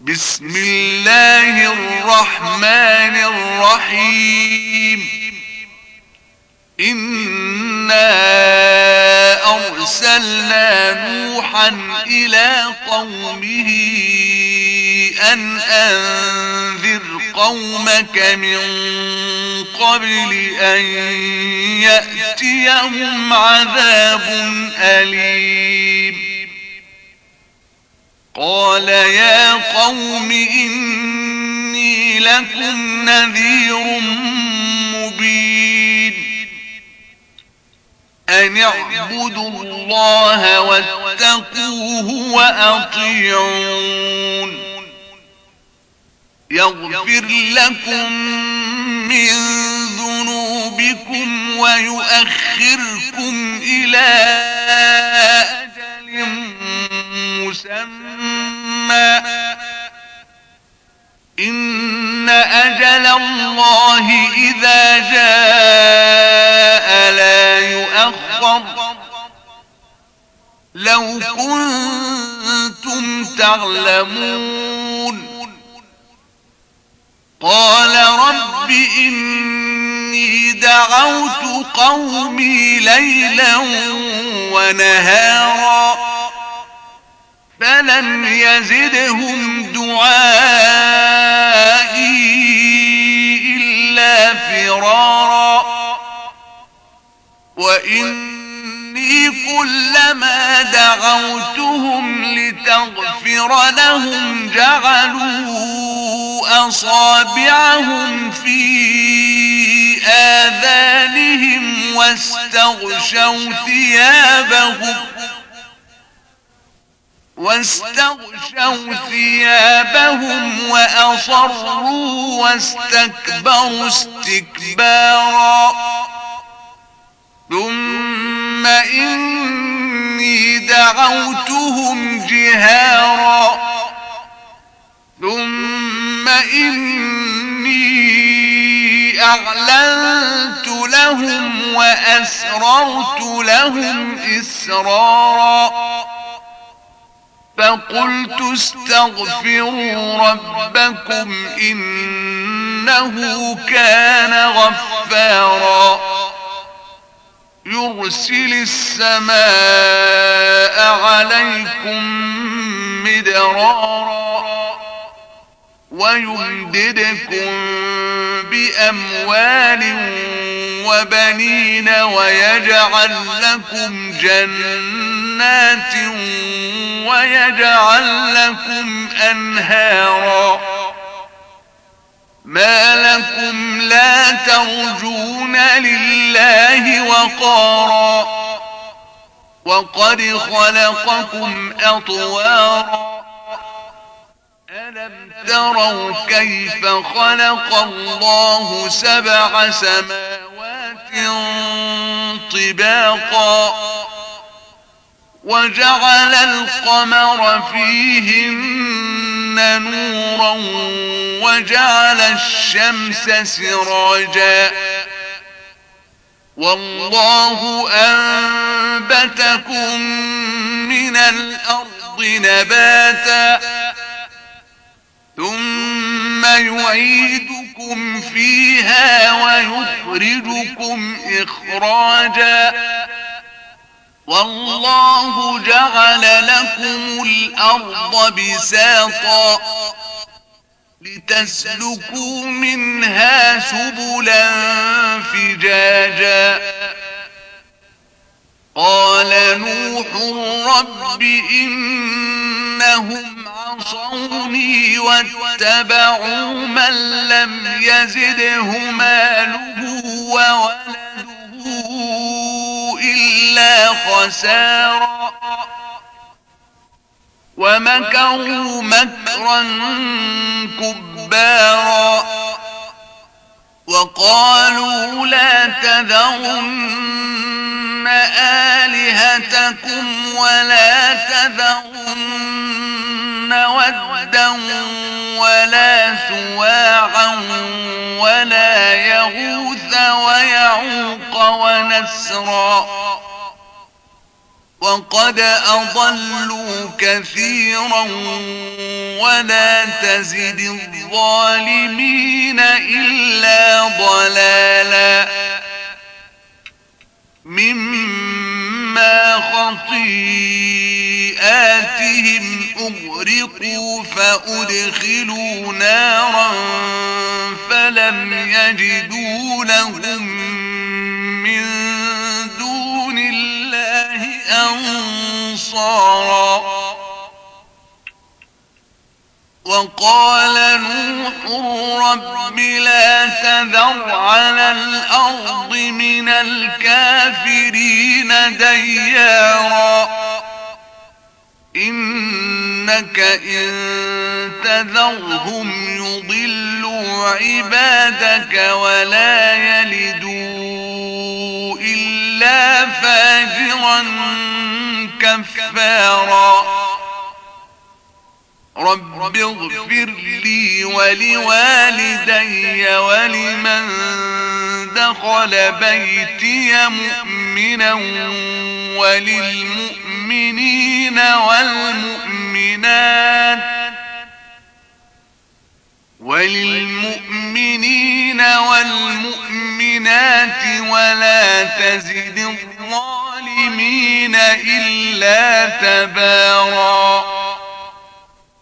بسم الله الرحمن الرحيم إنا أرسلنا نوحا إلى قومه أن أنذر قومك من قبل أن يأتيهم عذاب أليم. قال يا قوم إني لكم نذير مبين أن اعبدوا الله واتقوه وأطيعون يغفر لكم من ذنوبكم ويؤخركم إلى أجل مسمى إن أجل الله إذا جاء لا يؤخر لو كنتم تعلمون. قال رب إني دعوت قومي ليلا ونهارا فلم يزدهم دعائي إلا فرارا وإني كلما دعوتهم لتغفر لهم جعلوا أصابعهم في آذانهم واستغشوا ثيابهم وأصروا واستكبروا استكبارا ثم إني دعوتهم جهارا ثم إني أعلنت لهم وأسررت لهم إسرارا فقلت استغفروا ربكم إنه كان غفارا يرسل السماء عليكم مدرارا ويمددكم بأموال وبنين ويجعل لكم جنات ويجعل لكم أنهارا ما لكم لا ترجون لله وقارا وقد خلقكم أطوارا ألم تروا كيف خلق الله سبع سماوات طباقا وجعل القمر فيهن نورا وجعل الشمس سراجا والله أنبتكم من الأرض نباتا ثم يعيدكم فيها ويخرجكم إخراجا والله جعل لكم الأرض بساطا لتسلكوا منها سبلا فجاجا قال نوح رب إنهم عصوني واتبعوا من لم يزده ماله وولده إلا خسارا ومكروا مكرا كبارا وقالوا لا تذرن آلهتكم ولا تذرن ودا ولا سواعا ولا يغوث ويعوق ونسرا وقد أضلوا كثيرا ولا تزد الظالمين إلا ضلالا مما خطيئاتهم أغرقوا فأدخلوا نارا فلم يجدوا لهم من دون الله أنصارا وقال نوح رب لا تذر على الأرض من الكافرين ديارا إنك إن تذرهم يضلوا عبادك ولا يلدوا إلا فاجرا كفارا رب اغفر لي ولوالدي ولمن دخل بيتي مؤمنا وللمؤمنين والمؤمنات ولا تزد الظالمين إلا تبارا